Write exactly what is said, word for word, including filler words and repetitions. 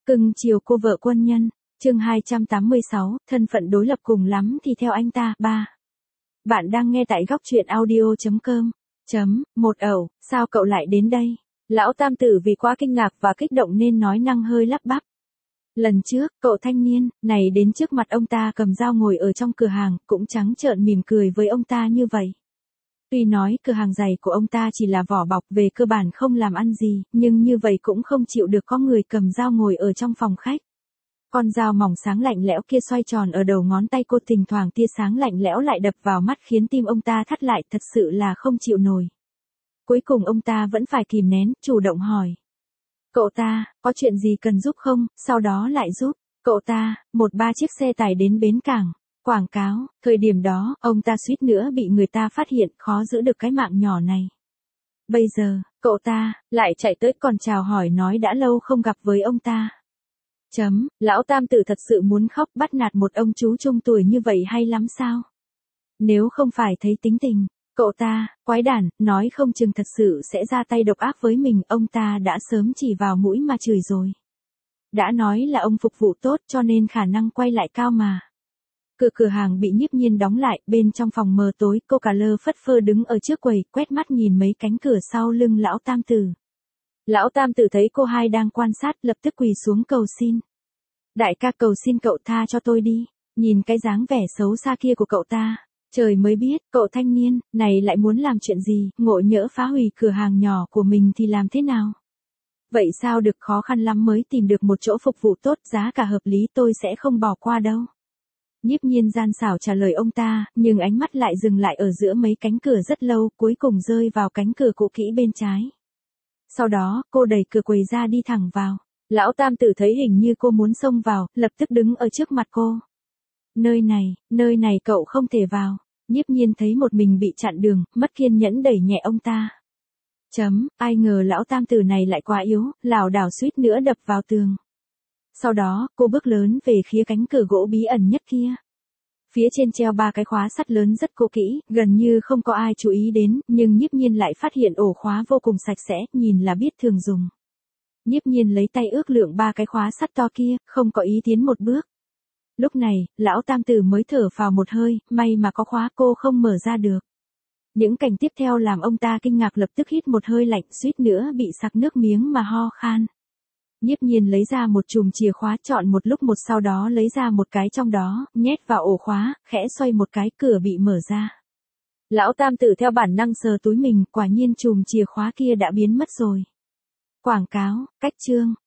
Cưng chiều cô vợ quân nhân, chương hai trăm tám mươi sáu, thân phận đối lập cùng lắm thì theo anh ta. Ba. Bạn đang nghe tại góc truyện audio chấm com. Chấm, một ẩu, sao cậu lại đến đây? Lão tam tử vì quá kinh ngạc và kích động nên nói năng hơi lắp bắp. Lần trước, cậu thanh niên, này đến trước mặt ông ta cầm dao ngồi ở trong cửa hàng, cũng trắng trợn mỉm cười với ông ta như vậy. Tuy nói cửa hàng giày của ông ta chỉ là vỏ bọc về cơ bản không làm ăn gì, nhưng như vậy cũng không chịu được có người cầm dao ngồi ở trong phòng khách. Con dao mỏng sáng lạnh lẽo kia xoay tròn ở đầu ngón tay cô, thỉnh thoảng tia sáng lạnh lẽo lại đập vào mắt khiến tim ông ta thắt lại, thật sự là không chịu nổi. Cuối cùng ông ta vẫn phải kìm nén, chủ động hỏi. Cậu ta, có chuyện gì cần giúp không? Sau đó lại giúp. Cậu ta, một ba chiếc xe tải đến bến cảng. Quảng cáo, thời điểm đó, ông ta suýt nữa bị người ta phát hiện, khó giữ được cái mạng nhỏ này. Bây giờ, cậu ta, lại chạy tới còn chào hỏi nói đã lâu không gặp với ông ta. Chấm, lão tam tử thật sự muốn khóc, bắt nạt một ông chú trung tuổi như vậy hay lắm sao? Nếu không phải thấy tính tình, cậu ta, quái đản, nói không chừng thật sự sẽ ra tay độc ác với mình, ông ta đã sớm chỉ vào mũi mà chửi rồi. Đã nói là ông phục vụ tốt cho nên khả năng quay lại cao mà. Cửa cửa hàng bị nhiếp nhiên đóng lại, bên trong phòng mờ tối, cô cả lơ phất phơ đứng ở trước quầy, quét mắt nhìn mấy cánh cửa sau lưng lão tam tử. Lão tam tử thấy cô hai đang quan sát, lập tức quỳ xuống cầu xin. Đại ca, cầu xin cậu tha cho tôi đi, nhìn cái dáng vẻ xấu xa kia của cậu ta. Trời mới biết, cậu thanh niên, này lại muốn làm chuyện gì, ngộ nhỡ phá hủy cửa hàng nhỏ của mình thì làm thế nào? Vậy sao được, khó khăn lắm mới tìm được một chỗ phục vụ tốt, giá cả hợp lý, tôi sẽ không bỏ qua đâu. Nhiếp nhiên gian xảo trả lời ông ta, nhưng ánh mắt lại dừng lại ở giữa mấy cánh cửa rất lâu, cuối cùng rơi vào cánh cửa cũ kỹ bên trái. Sau đó, cô đẩy cửa quầy ra đi thẳng vào. Lão tam tử thấy hình như cô muốn xông vào, lập tức đứng ở trước mặt cô. Nơi này, nơi này cậu không thể vào. Nhiếp nhiên thấy một mình bị chặn đường, mất kiên nhẫn đẩy nhẹ ông ta. Chấm, ai ngờ lão tam tử này lại quá yếu, lảo đảo suýt nữa đập vào tường. Sau đó, cô bước lớn về phía cánh cửa gỗ bí ẩn nhất kia. Phía trên treo ba cái khóa sắt lớn rất cũ kỹ, gần như không có ai chú ý đến, nhưng nhiếp nhiên lại phát hiện ổ khóa vô cùng sạch sẽ, nhìn là biết thường dùng. Nhiếp nhiên lấy tay ước lượng ba cái khóa sắt to kia, không có ý tiến một bước. Lúc này, lão tam tử mới thở phào một hơi, may mà có khóa, cô không mở ra được. Những cảnh tiếp theo làm ông ta kinh ngạc, lập tức hít một hơi lạnh, suýt nữa bị sặc nước miếng mà ho khan. Nhiếp nhiên lấy ra một chùm chìa khóa, chọn một lúc một, sau đó lấy ra một cái trong đó, nhét vào ổ khóa, khẽ xoay một cái, cửa bị mở ra. Lão tam tử theo bản năng sờ túi mình, quả nhiên chùm chìa khóa kia đã biến mất rồi. Quảng cáo, cách chương.